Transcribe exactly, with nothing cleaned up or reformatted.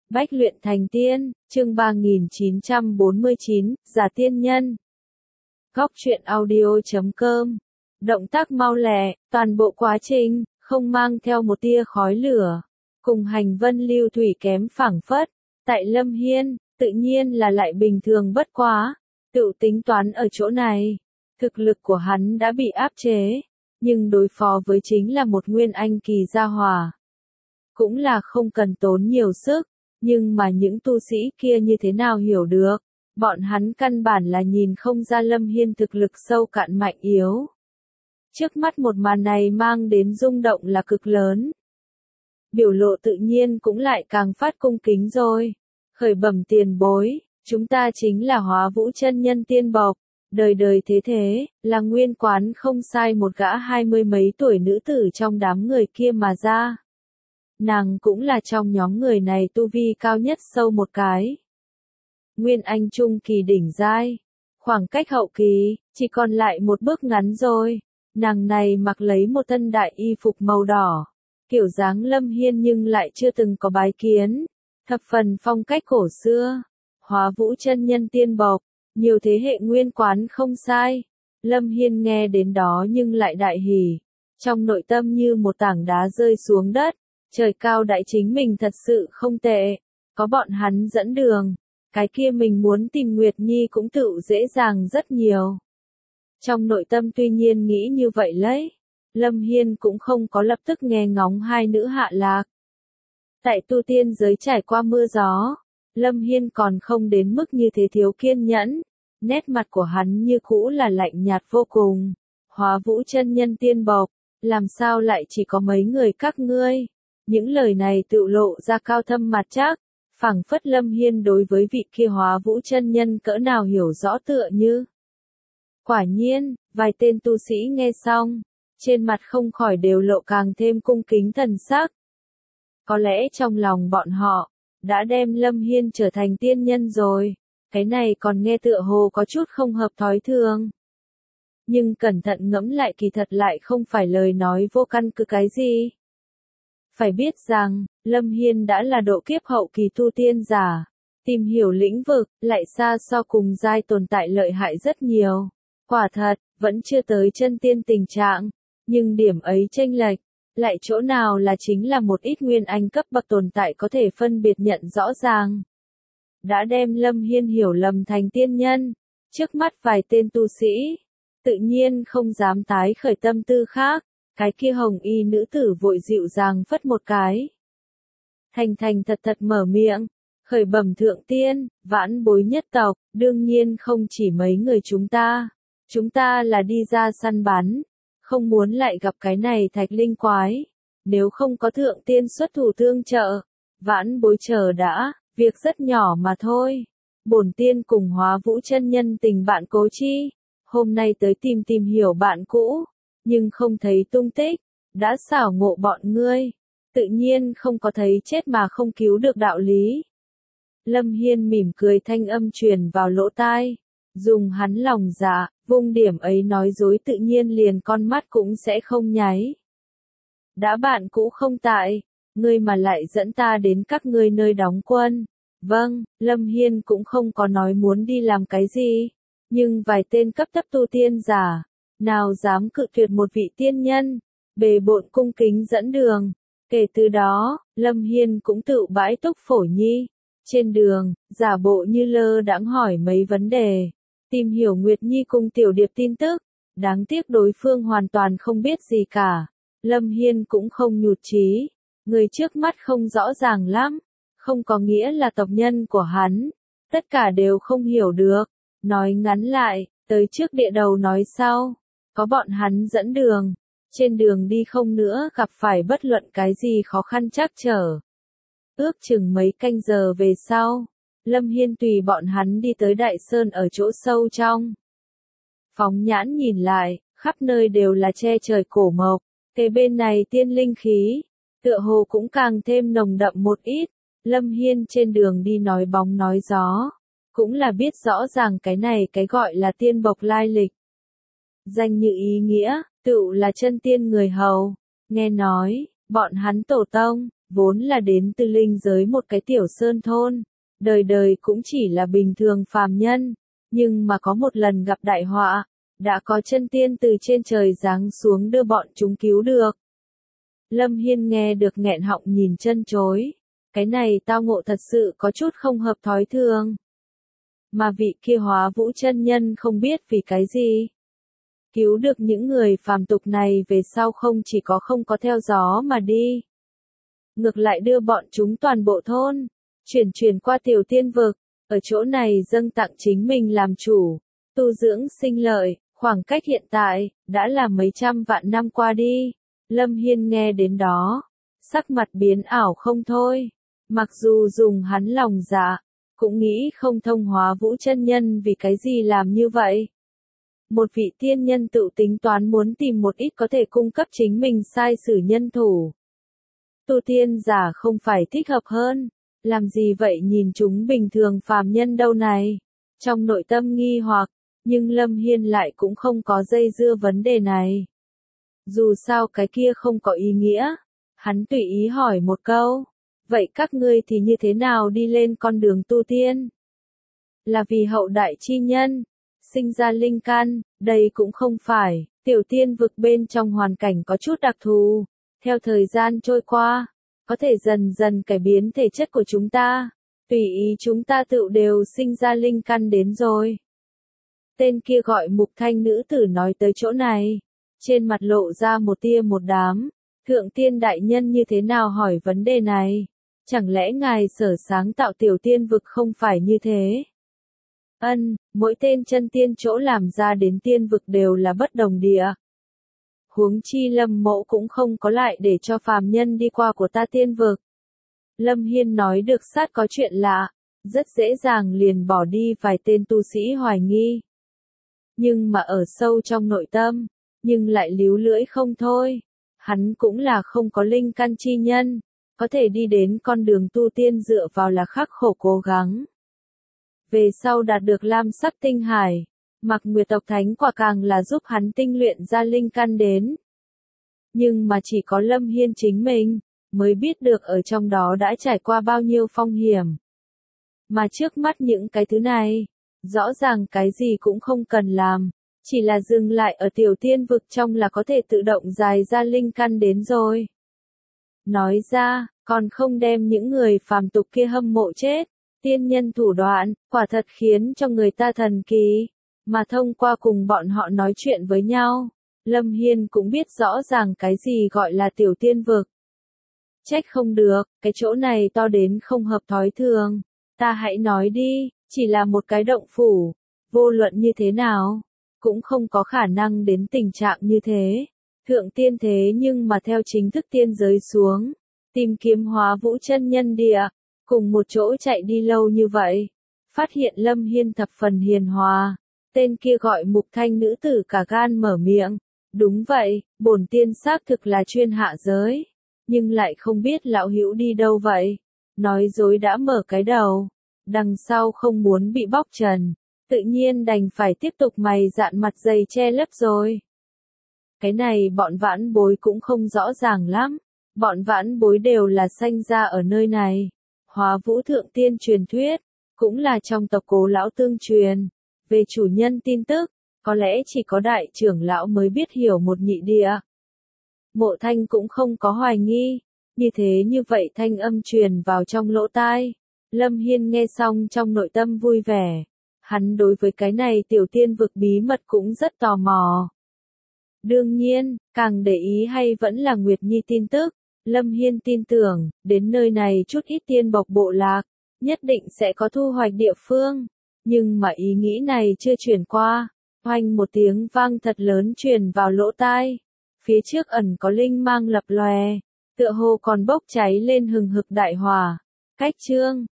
Bách luyện thành tiên, chương ba nghìn chín trăm bốn mươi chín, giả tiên nhân. Góc truyện audio chấm com. Động tác mau lẹ, toàn bộ quá trình, không mang theo một tia khói lửa. Cùng hành vân lưu thủy kém phảng phất. Tại Lâm Hiên, tự nhiên là lại bình thường bất quá. Tự tính toán ở chỗ này. Thực lực của hắn đã bị áp chế. Nhưng đối phó với chính là một nguyên anh kỳ gia hỏa. Cũng là không cần tốn nhiều sức. Nhưng mà những tu sĩ kia như thế nào hiểu được, bọn hắn căn bản là nhìn không ra Lâm Hiên thực lực sâu cạn mạnh yếu. Trước mắt một màn này mang đến rung động là cực lớn. Biểu lộ tự nhiên cũng lại càng phát cung kính rồi. Khởi bẩm tiền bối, chúng ta chính là Hóa Vũ chân nhân tiên bộc, đời đời thế thế, là nguyên quán không sai một gã hai mươi mấy tuổi nữ tử trong đám người kia mà ra. Nàng cũng là trong nhóm người này tu vi cao nhất sâu một cái. Nguyên anh trung kỳ đỉnh giai. Khoảng cách hậu kỳ, chỉ còn lại một bước ngắn rồi. Nàng này mặc lấy một thân đại y phục màu đỏ. Kiểu dáng Lâm Hiên nhưng lại chưa từng có bái kiến. Thập phần phong cách cổ xưa. Hóa Vũ chân nhân tiên bộc. Nhiều thế hệ nguyên quán không sai. Lâm Hiên nghe đến đó nhưng lại đại hỉ. Trong nội tâm như một tảng đá rơi xuống đất. Trời cao đại chính mình thật sự không tệ, có bọn hắn dẫn đường, cái kia mình muốn tìm Nguyệt Nhi cũng tự dễ dàng rất nhiều. Trong nội tâm tuy nhiên nghĩ như vậy lấy, Lâm Hiên cũng không có lập tức nghe ngóng hai nữ hạ lạc. Tại tu tiên giới trải qua mưa gió, Lâm Hiên còn không đến mức như thế thiếu kiên nhẫn, nét mặt của hắn như cũ là lạnh nhạt vô cùng. Hóa Vũ chân nhân tiên bộc, làm sao lại chỉ có mấy người các ngươi? Những lời này tự lộ ra cao thâm mặt chắc, phảng phất Lâm Hiên đối với vị kia Hóa Vũ chân nhân cỡ nào hiểu rõ tựa như. Quả nhiên, vài tên tu sĩ nghe xong, trên mặt không khỏi đều lộ càng thêm cung kính thần sắc. Có lẽ trong lòng bọn họ, đã đem Lâm Hiên trở thành tiên nhân rồi, cái này còn nghe tựa hồ có chút không hợp thói thường. Nhưng cẩn thận ngẫm lại kỳ thật lại không phải lời nói vô căn cứ cái gì. Phải biết rằng, Lâm Hiên đã là độ kiếp hậu kỳ tu tiên giả, tìm hiểu lĩnh vực, lại xa so cùng giai tồn tại lợi hại rất nhiều. Quả thật, vẫn chưa tới chân tiên tình trạng, nhưng điểm ấy chênh lệch, lại chỗ nào là chính là một ít nguyên anh cấp bậc tồn tại có thể phân biệt nhận rõ ràng. Đã đem Lâm Hiên hiểu lầm thành tiên nhân, trước mắt vài tên tu sĩ, tự nhiên không dám tái khởi tâm tư khác. Cái kia hồng y nữ tử vội dịu dàng phất một cái. Thành thành thật thật mở miệng, khởi bẩm thượng tiên, vãn bối nhất tộc, đương nhiên không chỉ mấy người chúng ta. Chúng ta là đi ra săn bắn, không muốn lại gặp cái này thạch linh quái. Nếu không có thượng tiên xuất thủ tương trợ, vãn bối chờ đã, việc rất nhỏ mà thôi. Bổn tiên cùng Hóa Vũ chân nhân tình bạn cố chi, hôm nay tới tìm tìm hiểu bạn cũ. Nhưng không thấy tung tích, đã xảo ngộ bọn ngươi, tự nhiên không có thấy chết mà không cứu được đạo lý. Lâm Hiên mỉm cười thanh âm truyền vào lỗ tai, dùng hắn lòng dạ, vung điểm ấy nói dối tự nhiên liền con mắt cũng sẽ không nháy. Đã bạn cũ không tại, ngươi mà lại dẫn ta đến các ngươi nơi đóng quân. Vâng, Lâm Hiên cũng không có nói muốn đi làm cái gì, nhưng vài tên cấp thấp tu tiên giả. Nào dám cự tuyệt một vị tiên nhân, bề bộn cung kính dẫn đường. Kể từ đó, Lâm Hiên cũng tự bãi túc phổ nhi. Trên đường, giả bộ như lơ đãng hỏi mấy vấn đề. Tìm hiểu Nguyệt Nhi cùng Tiểu Điệp tin tức. Đáng tiếc đối phương hoàn toàn không biết gì cả. Lâm Hiên cũng không nhụt chí. Người trước mắt không rõ ràng lắm. Không có nghĩa là tộc nhân của hắn. Tất cả đều không hiểu được. Nói ngắn lại, tới trước địa đầu nói sau. Có bọn hắn dẫn đường, trên đường đi không nữa gặp phải bất luận cái gì khó khăn trắc trở. Ước chừng mấy canh giờ về sau, Lâm Hiên tùy bọn hắn đi tới Đại Sơn ở chỗ sâu trong. Phóng nhãn nhìn lại, khắp nơi đều là che trời cổ mộc, kế bên này tiên linh khí, tựa hồ cũng càng thêm nồng đậm một ít. Lâm Hiên trên đường đi nói bóng nói gió, cũng là biết rõ ràng cái này cái gọi là tiên bộc lai lịch. Danh như ý nghĩa, tựu là chân tiên người hầu. Nghe nói, bọn hắn tổ tông, vốn là đến từ linh giới một cái tiểu sơn thôn, đời đời cũng chỉ là bình thường phàm nhân, nhưng mà có một lần gặp đại họa, đã có chân tiên từ trên trời giáng xuống đưa bọn chúng cứu được. Lâm Hiên nghe được nghẹn họng nhìn chân chối, cái này tao ngộ thật sự có chút không hợp thói thường. Mà vị kia Hóa Vũ chân nhân không biết vì cái gì. Cứu được những người phàm tục này về sau không chỉ có không có theo gió mà đi. Ngược lại đưa bọn chúng toàn bộ thôn, chuyển chuyển qua tiểu tiên vực, ở chỗ này dâng tặng chính mình làm chủ, tu dưỡng sinh lợi, khoảng cách hiện tại, đã là mấy trăm vạn năm qua đi. Lâm Hiên nghe đến đó, sắc mặt biến ảo không thôi, mặc dù dùng hắn lòng dạ, cũng nghĩ không thông Hóa Vũ chân nhân vì cái gì làm như vậy. Một vị tiên nhân tự tính toán muốn tìm một ít có thể cung cấp chính mình sai sử nhân thủ. Tu tiên giả không phải thích hợp hơn, làm gì vậy nhìn chúng bình thường phàm nhân đâu này. Trong nội tâm nghi hoặc, nhưng Lâm Hiên lại cũng không có dây dưa vấn đề này. Dù sao cái kia không có ý nghĩa, hắn tùy ý hỏi một câu, vậy các ngươi thì như thế nào đi lên con đường tu tiên? Là vì hậu đại chi nhân, sinh ra linh căn, đây cũng không phải, tiểu tiên vực bên trong hoàn cảnh có chút đặc thù, theo thời gian trôi qua, có thể dần dần cải biến thể chất của chúng ta, tùy ý chúng ta tự đều sinh ra linh căn đến rồi. Tên kia gọi Mục Thanh nữ tử nói tới chỗ này, trên mặt lộ ra một tia một đám, thượng tiên đại nhân như thế nào hỏi vấn đề này, chẳng lẽ ngài sở sáng tạo tiểu tiên vực không phải như thế? Ân, mỗi tên chân tiên chỗ làm ra đến tiên vực đều là bất đồng địa. Huống chi Lâm Mộ cũng không có lại để cho phàm nhân đi qua của ta tiên vực. Lâm Hiên nói được sát có chuyện lạ, rất dễ dàng liền bỏ đi vài tên tu sĩ hoài nghi. Nhưng mà ở sâu trong nội tâm, nhưng lại líu lưỡi không thôi. Hắn cũng là không có linh căn chi nhân, có thể đi đến con đường tu tiên dựa vào là khắc khổ cố gắng. Về sau đạt được lam sắc tinh hải, Mạc Nguyệt tộc thánh quả càng là giúp hắn tinh luyện ra linh căn đến. Nhưng mà chỉ có Lâm Hiên chính mình, mới biết được ở trong đó đã trải qua bao nhiêu phong hiểm. Mà trước mắt những cái thứ này, rõ ràng cái gì cũng không cần làm, chỉ là dừng lại ở tiểu tiên vực trong là có thể tự động dài ra linh căn đến rồi. Nói ra, còn không đem những người phàm tục kia hâm mộ chết, tiên nhân thủ đoạn, quả thật khiến cho người ta thần kỳ, mà thông qua cùng bọn họ nói chuyện với nhau, Lâm Hiên cũng biết rõ ràng cái gì gọi là tiểu tiên vực. Trách không được, cái chỗ này to đến không hợp thói thường, ta hãy nói đi, chỉ là một cái động phủ, vô luận như thế nào, cũng không có khả năng đến tình trạng như thế. Thượng tiên thế nhưng mà theo chính thức tiên giới xuống, tìm kiếm Hóa Vũ chân nhân địa, cùng một chỗ chạy đi lâu như vậy, phát hiện Lâm Hiên thập phần hiền hòa, tên kia gọi Mục Thanh nữ tử cả gan mở miệng, đúng vậy, bổn tiên xác thực là chuyên hạ giới, nhưng lại không biết lão hữu đi đâu vậy, nói dối đã mở cái đầu, đằng sau không muốn bị bóc trần, tự nhiên đành phải tiếp tục mày dạn mặt dày che lấp rồi. Cái này bọn vãn bối cũng không rõ ràng lắm, bọn vãn bối đều là sanh ra ở nơi này. Hóa Vũ thượng tiên truyền thuyết, cũng là trong tộc Cố lão tương truyền, về chủ nhân tin tức, có lẽ chỉ có đại trưởng lão mới biết hiểu một nhị địa. Mộ Thanh cũng không có hoài nghi, như thế như vậy thanh âm truyền vào trong lỗ tai. Lâm Hiên nghe xong trong nội tâm vui vẻ, hắn đối với cái này tiểu tiên vực bí mật cũng rất tò mò. Đương nhiên, càng để ý hay vẫn là Nguyệt Nhi tin tức. Lâm Hiên tin tưởng, đến nơi này chút ít tiên bộc bộ lạc, nhất định sẽ có thu hoạch địa phương. Nhưng mà ý nghĩ này chưa chuyển qua, oanh một tiếng vang thật lớn truyền vào lỗ tai. Phía trước ẩn có linh mang lập lòe, tựa hồ còn bốc cháy lên hừng hực đại hỏa. Cách chương